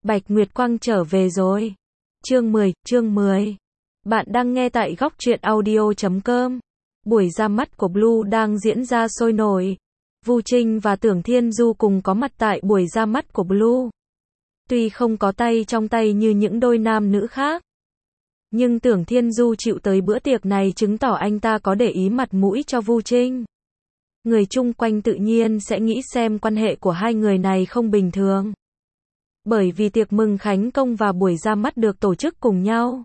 Bạch Nguyệt Quang trở về rồi. Chương 10. Bạn đang nghe tại góc truyện audio.com. Buổi ra mắt của Blue đang diễn ra sôi nổi. Vu Trinh và Tưởng Thiên Du cùng có mặt tại buổi ra mắt của Blue. Tuy không có tay trong tay như những đôi nam nữ khác, nhưng Tưởng Thiên Du chịu tới bữa tiệc này chứng tỏ anh ta có để ý mặt mũi cho Vu Trinh. Người chung quanh tự nhiên sẽ nghĩ xem quan hệ của hai người này không bình thường. Bởi vì tiệc mừng Khánh Công và buổi ra mắt được tổ chức cùng nhau,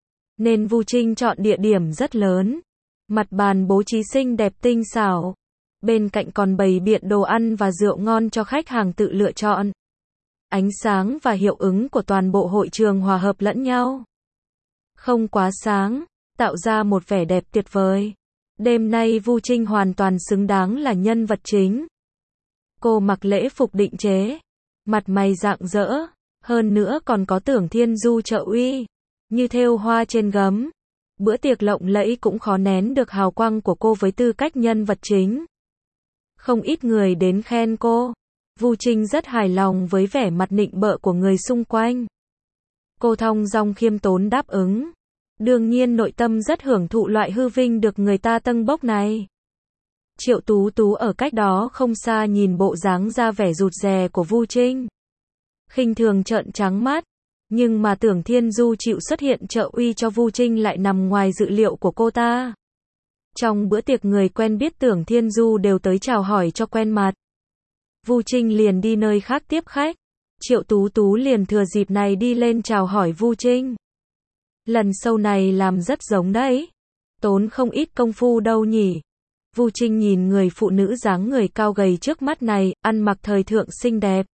nên Vu Trinh chọn địa điểm rất lớn. Mặt bàn bố trí xinh đẹp tinh xảo. Bên cạnh còn bày biện đồ ăn và rượu ngon cho khách hàng tự lựa chọn. Ánh sáng và hiệu ứng của toàn bộ hội trường hòa hợp lẫn nhau. Không quá sáng, tạo ra một vẻ đẹp tuyệt vời. Đêm nay Vu Trinh hoàn toàn xứng đáng là nhân vật chính. Cô mặc lễ phục định chế, mặt mày rạng rỡ, hơn nữa còn có Tưởng Thiên Du trợ uy, như thêu hoa trên gấm. Bữa tiệc lộng lẫy cũng khó nén được hào quang của cô với tư cách nhân vật chính. Không ít người đến khen cô. Vu Trinh rất hài lòng với vẻ mặt nịnh bợ của người xung quanh. Cô thong dong khiêm tốn đáp ứng. Đương nhiên nội tâm rất hưởng thụ loại hư vinh được người ta tâng bốc này. Triệu Tú Tú ở cách đó không xa nhìn bộ dáng ra vẻ rụt rè của Vu Trinh, khinh thường trợn trắng mắt. Nhưng mà Tưởng Thiên Du chịu xuất hiện trợ uy cho Vu Trinh lại nằm ngoài dự liệu của cô ta. Trong bữa tiệc người quen biết Tưởng Thiên Du đều tới chào hỏi cho quen mặt. Vu Trinh liền đi nơi khác tiếp khách. Triệu Tú Tú liền thừa dịp này đi lên chào hỏi Vu Trinh. Lần show này làm rất giống đấy. Tốn không ít công phu đâu nhỉ. Vu Trinh nhìn người phụ nữ dáng người cao gầy trước mắt này, ăn mặc thời thượng xinh đẹp.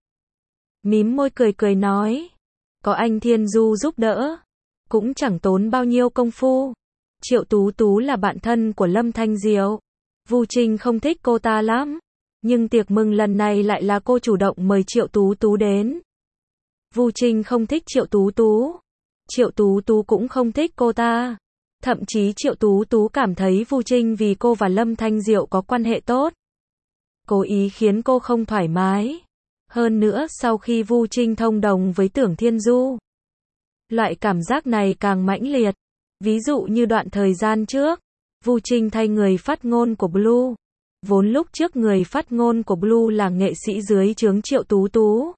Mím môi cười cười nói. Có anh Thiên Du giúp đỡ, cũng chẳng tốn bao nhiêu công phu. Triệu Tú Tú là bạn thân của Lâm Thanh Diệu. Vu Trinh không thích cô ta lắm. Nhưng tiệc mừng lần này lại là cô chủ động mời Triệu Tú Tú đến. Vu Trinh không thích Triệu Tú Tú. Triệu Tú Tú cũng không thích cô ta. Thậm chí Triệu Tú Tú cảm thấy Vu Trinh vì cô và Lâm Thanh Diệu có quan hệ tốt, cố ý khiến cô không thoải mái. Hơn nữa sau khi Vu Trinh thông đồng với Tưởng Thiên Du, loại cảm giác này càng mãnh liệt. Ví dụ như đoạn thời gian trước, Vu Trinh thay người phát ngôn của Blue. Vốn lúc trước người phát ngôn của Blue là nghệ sĩ dưới trướng Triệu Tú Tú.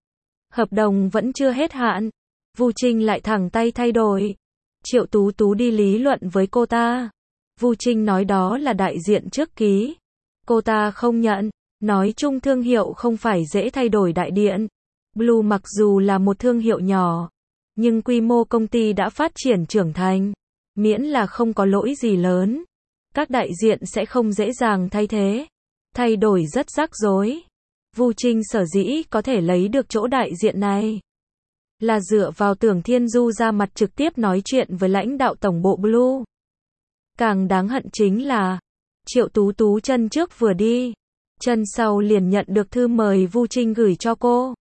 Hợp đồng vẫn chưa hết hạn, Vu Trinh lại thẳng tay thay đổi. Triệu Tú Tú đi lý luận với cô ta. Vu Trinh nói đó là đại diện trước ký. Cô ta không nhận. Nói chung thương hiệu không phải dễ thay đổi đại diện. Blue mặc dù là một thương hiệu nhỏ, nhưng quy mô công ty đã phát triển trưởng thành. Miễn là không có lỗi gì lớn, các đại diện sẽ không dễ dàng thay thế. Thay đổi rất rắc rối. Vu Trinh sở dĩ có thể lấy được chỗ đại diện này, là dựa vào Tưởng Thiên Du ra mặt trực tiếp nói chuyện với lãnh đạo tổng bộ Blue. Càng đáng hận chính là, Triệu Tú Tú chân trước vừa đi, chân sau liền nhận được thư mời Vu Trinh gửi cho cô.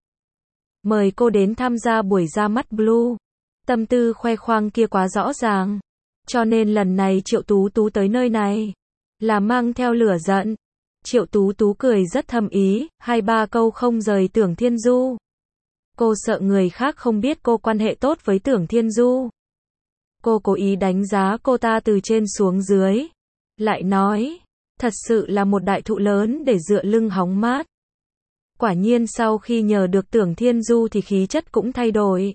Mời cô đến tham gia buổi ra mắt Blue. Tâm tư khoe khoang kia quá rõ ràng. Cho nên lần này Triệu Tú Tú tới nơi này, là mang theo lửa giận. Triệu Tú Tú cười rất thâm ý, 2-3 câu không rời Tưởng Thiên Du. Cô sợ người khác không biết cô quan hệ tốt với Tưởng Thiên Du. Cô cố ý đánh giá cô ta từ trên xuống dưới. Lại nói, thật sự là một đại thụ lớn để dựa lưng hóng mát. Quả nhiên sau khi nhờ được Tưởng Thiên Du thì khí chất cũng thay đổi.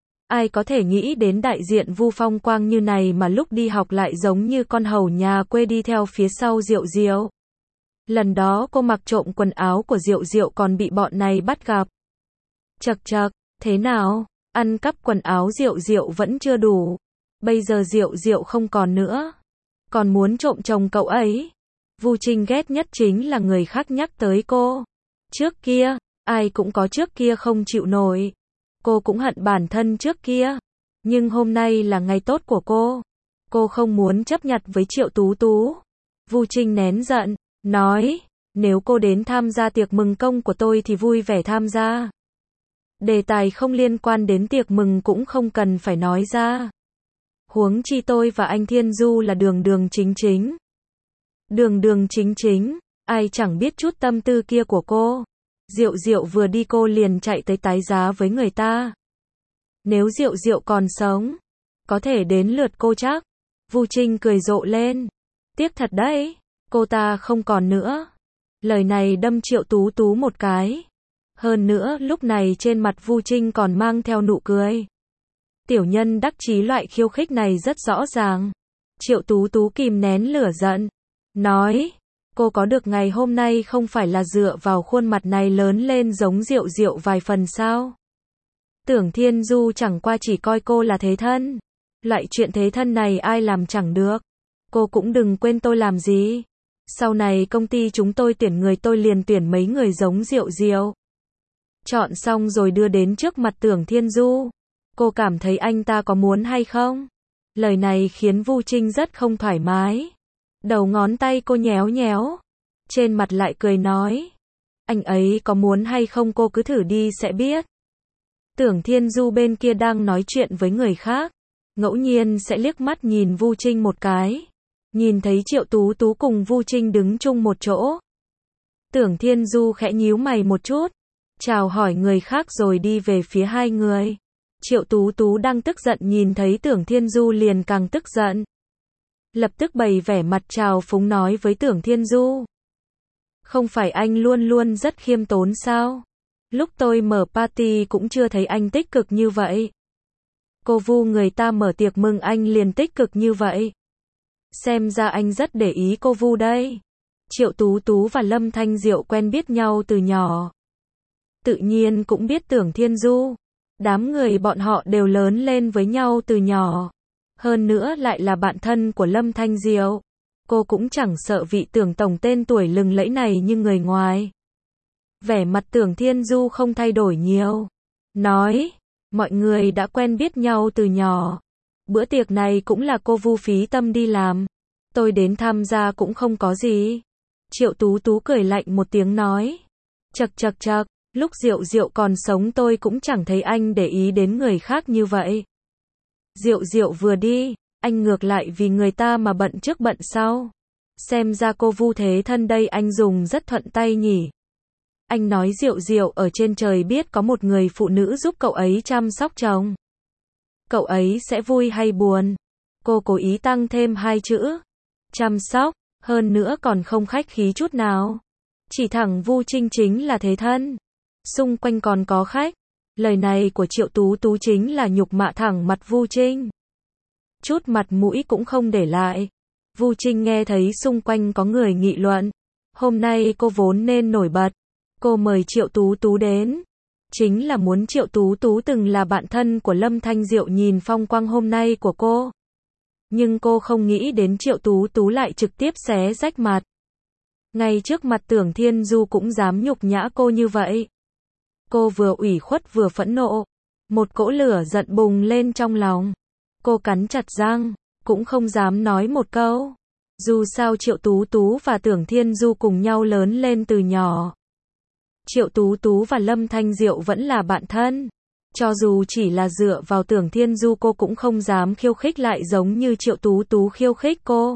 Ai có thể nghĩ đến đại diện Vu phong quang như này mà lúc đi học lại giống như con hầu nhà quê đi theo phía sau Diệu Diệu. Lần đó cô mặc trộm quần áo của Diệu Diệu còn bị bọn này bắt gặp. Chậc chậc, thế nào? Ăn cắp quần áo Diệu Diệu vẫn chưa đủ. Bây giờ Diệu Diệu không còn nữa, còn muốn trộm chồng cậu ấy. Vu Trinh ghét nhất chính là người khác nhắc tới cô. Trước kia, ai cũng có trước kia không chịu nổi. Cô cũng hận bản thân trước kia. Nhưng hôm nay là ngày tốt của cô. Cô không muốn chấp nhặt với Triệu Tú Tú. Vu Trinh nén giận, nói, nếu cô đến tham gia tiệc mừng công của tôi thì vui vẻ tham gia. Đề tài không liên quan đến tiệc mừng cũng không cần phải nói ra. Huống chi tôi và anh Thiên Du là đường đường chính chính. Đường đường chính chính, ai chẳng biết chút tâm tư kia của cô. Diệu Diệu vừa đi cô liền chạy tới tái giá với người ta. Nếu Diệu Diệu còn sống, có thể đến lượt cô chắc. Vu Trinh cười rộ lên. Tiếc thật đấy, cô ta không còn nữa. Lời này đâm Triệu Tú Tú một cái. Hơn nữa, lúc này trên mặt Vu Trinh còn mang theo nụ cười. Tiểu nhân đắc chí loại khiêu khích này rất rõ ràng. Triệu Tú Tú kìm nén lửa giận. Nói, cô có được ngày hôm nay không phải là dựa vào khuôn mặt này lớn lên giống Diệu Diệu vài phần sao? Tưởng Thiên Du chẳng qua chỉ coi cô là thế thân. Loại chuyện thế thân này ai làm chẳng được. Cô cũng đừng quên tôi làm gì. Sau này công ty chúng tôi tuyển người tôi liền tuyển mấy người giống Diệu Diệu. Chọn xong rồi đưa đến trước mặt Tưởng Thiên Du. Cô cảm thấy anh ta có muốn hay không? Lời này khiến Vu Trinh rất không thoải mái. Đầu ngón tay cô nhéo nhéo. Trên mặt lại cười nói. Anh ấy có muốn hay không cô cứ thử đi sẽ biết. Tưởng Thiên Du bên kia đang nói chuyện với người khác. Ngẫu nhiên sẽ liếc mắt nhìn Vu Trinh một cái. Nhìn thấy Triệu Tú Tú cùng Vu Trinh đứng chung một chỗ. Tưởng Thiên Du khẽ nhíu mày một chút. Chào hỏi người khác rồi đi về phía hai người. Triệu Tú Tú đang tức giận nhìn thấy Tưởng Thiên Du liền càng tức giận. Lập tức bày vẻ mặt trào phúng nói với Tưởng Thiên Du. Không phải anh luôn luôn rất khiêm tốn sao? Lúc tôi mở party cũng chưa thấy anh tích cực như vậy. Cô Vu người ta mở tiệc mừng anh liền tích cực như vậy. Xem ra anh rất để ý cô Vu đây. Triệu Tú Tú và Lâm Thanh Diệu quen biết nhau từ nhỏ. Tự nhiên cũng biết Tưởng Thiên Du. Đám người bọn họ đều lớn lên với nhau từ nhỏ. Hơn nữa lại là bạn thân của Lâm Thanh Diệu. Cô cũng chẳng sợ vị Tưởng tổng tên tuổi lừng lẫy này như người ngoài. Vẻ mặt Tưởng Thiên Du không thay đổi nhiều. Nói, mọi người đã quen biết nhau từ nhỏ. Bữa tiệc này cũng là cô Vu phí tâm đi làm. Tôi đến tham gia cũng không có gì. Triệu Tú Tú cười lạnh một tiếng nói. Chậc chậc chậc, lúc Diệu Diệu còn sống tôi cũng chẳng thấy anh để ý đến người khác như vậy. Diệu Diệu vừa đi, anh ngược lại vì người ta mà bận trước bận sau. Xem ra cô Vu thế thân đây anh dùng rất thuận tay nhỉ. Anh nói Diệu Diệu ở trên trời biết có một người phụ nữ giúp cậu ấy chăm sóc chồng. Cậu ấy sẽ vui hay buồn? Cô cố ý tăng thêm hai chữ. Chăm sóc, hơn nữa còn không khách khí chút nào. Chỉ thẳng Vu Trinh chính là thế thân. Xung quanh còn có khách. Lời này của Triệu Tú Tú chính là nhục mạ thẳng mặt Vu Trinh. Chút mặt mũi cũng không để lại. Vu Trinh nghe thấy xung quanh có người nghị luận. Hôm nay cô vốn nên nổi bật. Cô mời Triệu Tú Tú đến. Chính là muốn Triệu Tú Tú từng là bạn thân của Lâm Thanh Diệu nhìn phong quang hôm nay của cô. Nhưng cô không nghĩ đến Triệu Tú Tú lại trực tiếp xé rách mặt. Ngay trước mặt Tưởng Thiên Du cũng dám nhục nhã cô như vậy. Cô vừa ủy khuất vừa phẫn nộ. Một cỗ lửa giận bùng lên trong lòng. Cô cắn chặt răng, cũng không dám nói một câu. Dù sao Triệu Tú Tú và Tưởng Thiên Du cùng nhau lớn lên từ nhỏ. Triệu Tú Tú và Lâm Thanh Diệu vẫn là bạn thân. Cho dù chỉ là dựa vào Tưởng Thiên Du cô cũng không dám khiêu khích lại giống như Triệu Tú Tú khiêu khích cô.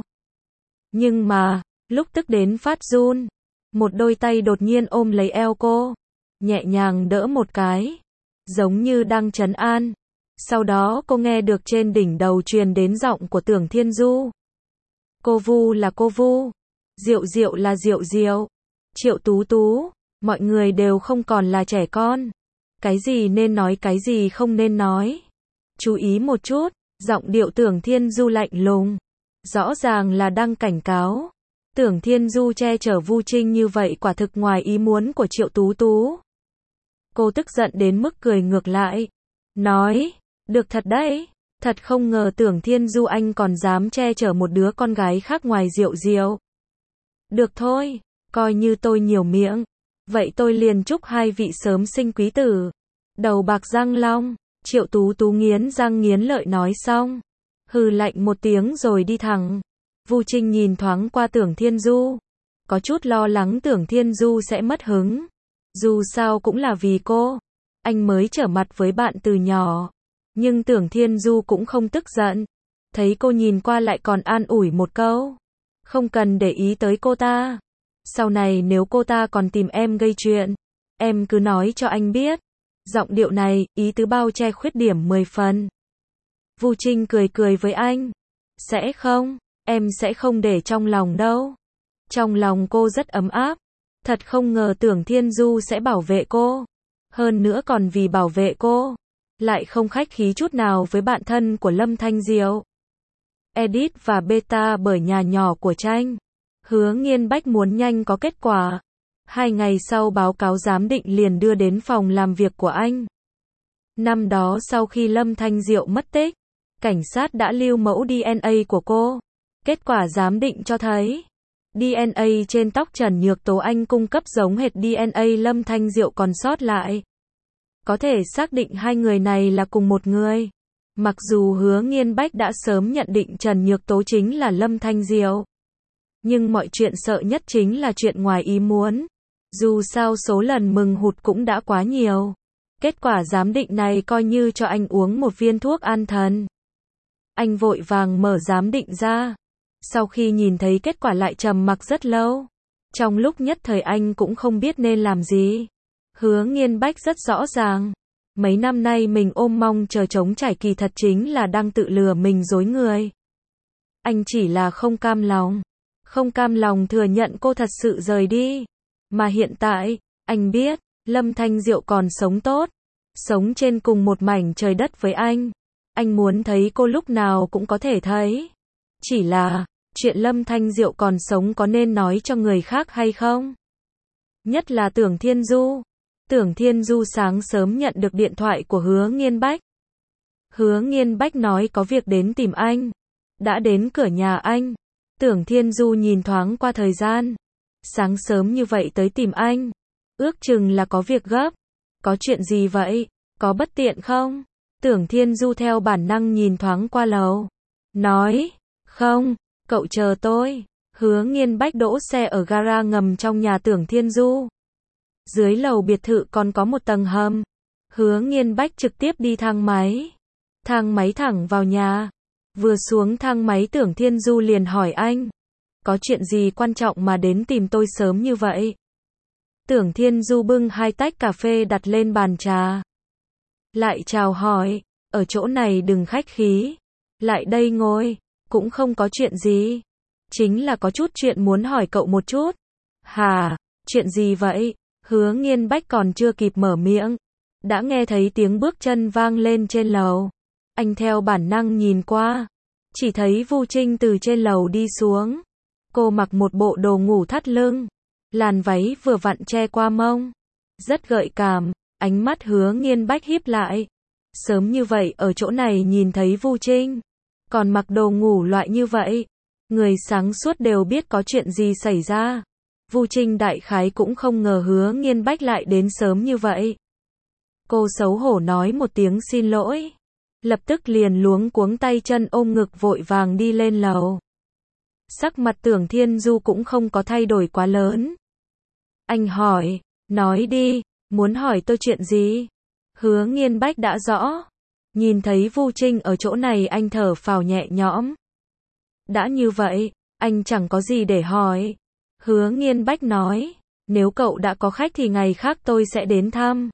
Nhưng mà, lúc tức đến phát run, một đôi tay đột nhiên ôm lấy eo cô, nhẹ nhàng đỡ một cái, giống như đang trấn an. Sau đó cô nghe được trên đỉnh đầu truyền đến giọng của Tưởng Thiên Du. Cô Vu là cô Vu, Diệu Diệu là Diệu Diệu, Triệu Tú Tú, mọi người đều không còn là trẻ con. Cái gì nên nói cái gì không nên nói. Chú ý một chút, giọng điệu Tưởng Thiên Du lạnh lùng. Rõ ràng là đang cảnh cáo. Tưởng Thiên Du che chở Vu Trinh như vậy quả thực ngoài ý muốn của Triệu Tú Tú. Cô tức giận đến mức cười ngược lại. Nói, được thật đấy. Thật không ngờ Tưởng Thiên Du anh còn dám che chở một đứa con gái khác ngoài Diệu Diệu. Được thôi, coi như tôi nhiều miệng. Vậy tôi liền chúc hai vị sớm sinh quý tử. Đầu bạc răng long, Triệu Tú Tú nghiến răng nghiến lợi nói xong. Hừ lạnh một tiếng rồi đi thẳng. Vu Trinh nhìn thoáng qua Tưởng Thiên Du. Có chút lo lắng Tưởng Thiên Du sẽ mất hứng. Dù sao cũng là vì cô. Anh mới trở mặt với bạn từ nhỏ. Nhưng Tưởng Thiên Du cũng không tức giận. Thấy cô nhìn qua lại còn an ủi một câu. Không cần để ý tới cô ta. Sau này nếu cô ta còn tìm em gây chuyện, em cứ nói cho anh biết. Giọng điệu này, ý tứ bao che khuyết điểm 10 phần. Vu Trinh cười cười với anh. Sẽ không, em sẽ không để trong lòng đâu. Trong lòng cô rất ấm áp. Thật không ngờ Tưởng Thiên Du sẽ bảo vệ cô. Hơn nữa còn vì bảo vệ cô, lại không khách khí chút nào với bạn thân của Lâm Thanh Diệu. Edit và beta bởi nhà nhỏ của Tranh. Hứa Nghiên Bách muốn nhanh có kết quả. 2 ngày sau báo cáo giám định liền đưa đến phòng làm việc của anh. Năm đó sau khi Lâm Thanh Diệu mất tích, cảnh sát đã lưu mẫu DNA của cô. Kết quả giám định cho thấy, DNA trên tóc Trần Nhược Tố Anh cung cấp giống hệt DNA Lâm Thanh Diệu còn sót lại. Có thể xác định hai người này là cùng một người. Mặc dù Hứa Nghiên Bách đã sớm nhận định Trần Nhược Tố chính là Lâm Thanh Diệu. Nhưng mọi chuyện sợ nhất chính là chuyện ngoài ý muốn. Dù sao số lần mừng hụt cũng đã quá nhiều. Kết quả giám định này coi như cho anh uống một viên thuốc an thần. Anh vội vàng mở giám định ra. Sau khi nhìn thấy kết quả lại trầm mặc rất lâu. Trong lúc nhất thời anh cũng không biết nên làm gì. Hứa Nghiên Bách rất rõ ràng. Mấy năm nay mình ôm mong chờ trống trải kỳ thật chính là đang tự lừa mình dối người. Anh chỉ là không cam lòng. Không cam lòng thừa nhận cô thật sự rời đi. Mà hiện tại, anh biết, Lâm Thanh Diệu còn sống tốt. Sống trên cùng một mảnh trời đất với anh. Anh muốn thấy cô lúc nào cũng có thể thấy. Chỉ là, chuyện Lâm Thanh Diệu còn sống có nên nói cho người khác hay không? Nhất là Tưởng Thiên Du. Tưởng Thiên Du sáng sớm nhận được điện thoại của Hứa Nghiên Bách. Hứa Nghiên Bách nói có việc đến tìm anh. Đã đến cửa nhà anh. Tưởng Thiên Du nhìn thoáng qua thời gian. Sáng sớm như vậy tới tìm anh. Ước chừng là có việc gấp. Có chuyện gì vậy? Có bất tiện không? Tưởng Thiên Du theo bản năng nhìn thoáng qua lầu. Nói, không, cậu chờ tôi. Hứa Nghiên Bách đỗ xe ở gara ngầm trong nhà Tưởng Thiên Du. Dưới lầu biệt thự còn có một tầng hầm. Hứa Nghiên Bách trực tiếp đi thang máy. Thang máy thẳng vào nhà. Vừa xuống thang máy Tưởng Thiên Du liền hỏi anh. Có chuyện gì quan trọng mà đến tìm tôi sớm như vậy? Tưởng Thiên Du bưng 2 tách cà phê đặt lên bàn trà. Lại chào hỏi, ở chỗ này đừng khách khí. Lại đây ngồi, cũng không có chuyện gì. Chính là có chút chuyện muốn hỏi cậu một chút. Hả, chuyện gì vậy? Hứa Nghiên Bách còn chưa kịp mở miệng. Đã nghe thấy tiếng bước chân vang lên trên lầu. Anh theo bản năng nhìn qua. Chỉ thấy Vu Trinh từ trên lầu đi xuống. Cô mặc một bộ đồ ngủ thắt lưng. Làn váy vừa vặn che qua mông. Rất gợi cảm. Ánh mắt Hứa Nghiên Bách híp lại. Sớm như vậy ở chỗ này nhìn thấy Vu Trinh. Còn mặc đồ ngủ loại như vậy. Người sáng suốt đều biết có chuyện gì xảy ra. Vu Trinh đại khái cũng không ngờ Hứa Nghiên Bách lại đến sớm như vậy. Cô xấu hổ nói một tiếng xin lỗi. Lập tức liền luống cuống tay chân ôm ngực vội vàng đi lên lầu. Sắc mặt Tưởng Thiên Du cũng không có thay đổi quá lớn. Anh hỏi, nói đi, muốn hỏi tôi chuyện gì? Hứa Nghiên Bách đã rõ. Nhìn thấy Vu Trinh ở chỗ này anh thở phào nhẹ nhõm. Đã như vậy, anh chẳng có gì để hỏi. Hứa Nghiên Bách nói, nếu cậu đã có khách thì ngày khác tôi sẽ đến thăm.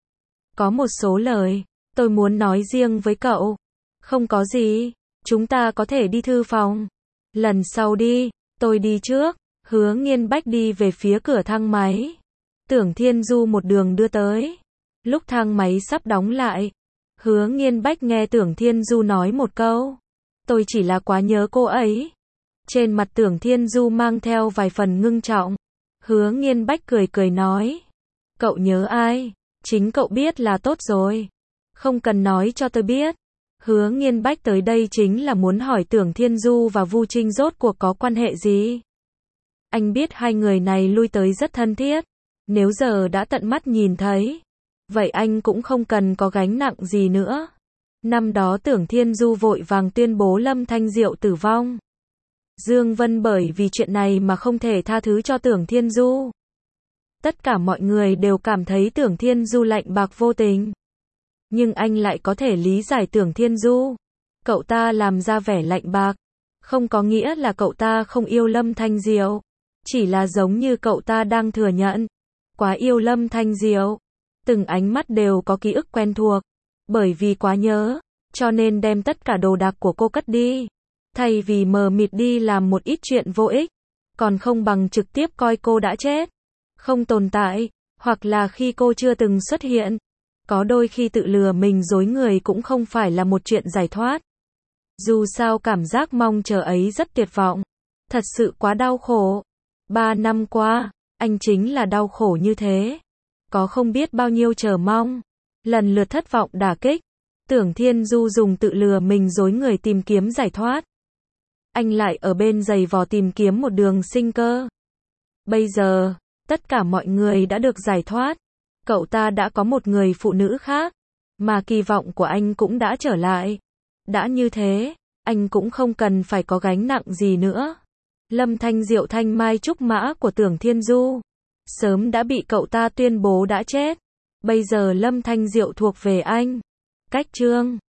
Có một số lời, tôi muốn nói riêng với cậu. Không có gì, chúng ta có thể đi thư phòng. Lần sau đi, tôi đi trước. Hứa Nghiên Bách đi về phía cửa thang máy. Tưởng Thiên Du một đường đưa tới. Lúc thang máy sắp đóng lại, Hứa Nghiên Bách nghe Tưởng Thiên Du nói một câu. Tôi chỉ là quá nhớ cô ấy. Trên mặt Tưởng Thiên Du mang theo vài phần ngưng trọng. Hứa Nghiên Bách cười cười nói. Cậu nhớ ai? Chính cậu biết là tốt rồi. Không cần nói cho tôi biết. Hứa Nghiên Bách tới đây chính là muốn hỏi Tưởng Thiên Du và Vu Trinh rốt cuộc có quan hệ gì. Anh biết hai người này lui tới rất thân thiết. Nếu giờ đã tận mắt nhìn thấy, vậy anh cũng không cần có gánh nặng gì nữa. Năm đó Tưởng Thiên Du vội vàng tuyên bố Lâm Thanh Diệu tử vong. Dương Vân bởi vì chuyện này mà không thể tha thứ cho Tưởng Thiên Du. Tất cả mọi người đều cảm thấy Tưởng Thiên Du lạnh bạc vô tình. Nhưng anh lại có thể lý giải Tưởng Thiên Du. Cậu ta làm ra vẻ lạnh bạc, không có nghĩa là cậu ta không yêu Lâm Thanh Diệu. Chỉ là giống như cậu ta đang thừa nhận, quá yêu Lâm Thanh Diệu. Từng ánh mắt đều có ký ức quen thuộc. Bởi vì quá nhớ, cho nên đem tất cả đồ đạc của cô cất đi. Thay vì mờ mịt đi làm một ít chuyện vô ích, còn không bằng trực tiếp coi cô đã chết, không tồn tại, hoặc là khi cô chưa từng xuất hiện. Có đôi khi tự lừa mình dối người cũng không phải là một chuyện giải thoát. Dù sao cảm giác mong chờ ấy rất tuyệt vọng. Thật sự quá đau khổ. 3 năm qua, anh chính là đau khổ như thế. Có không biết bao nhiêu chờ mong, lần lượt thất vọng đả kích. Tưởng Thiên Du dùng tự lừa mình dối người tìm kiếm giải thoát. Anh lại ở bên giày vò tìm kiếm một đường sinh cơ. Bây giờ, tất cả mọi người đã được giải thoát. Cậu ta đã có một người phụ nữ khác, mà kỳ vọng của anh cũng đã trở lại. Đã như thế, anh cũng không cần phải có gánh nặng gì nữa. Lâm Thanh Diệu thanh mai trúc mã của Tưởng Thiên Du, sớm đã bị cậu ta tuyên bố đã chết. Bây giờ Lâm Thanh Diệu thuộc về anh. Cách chương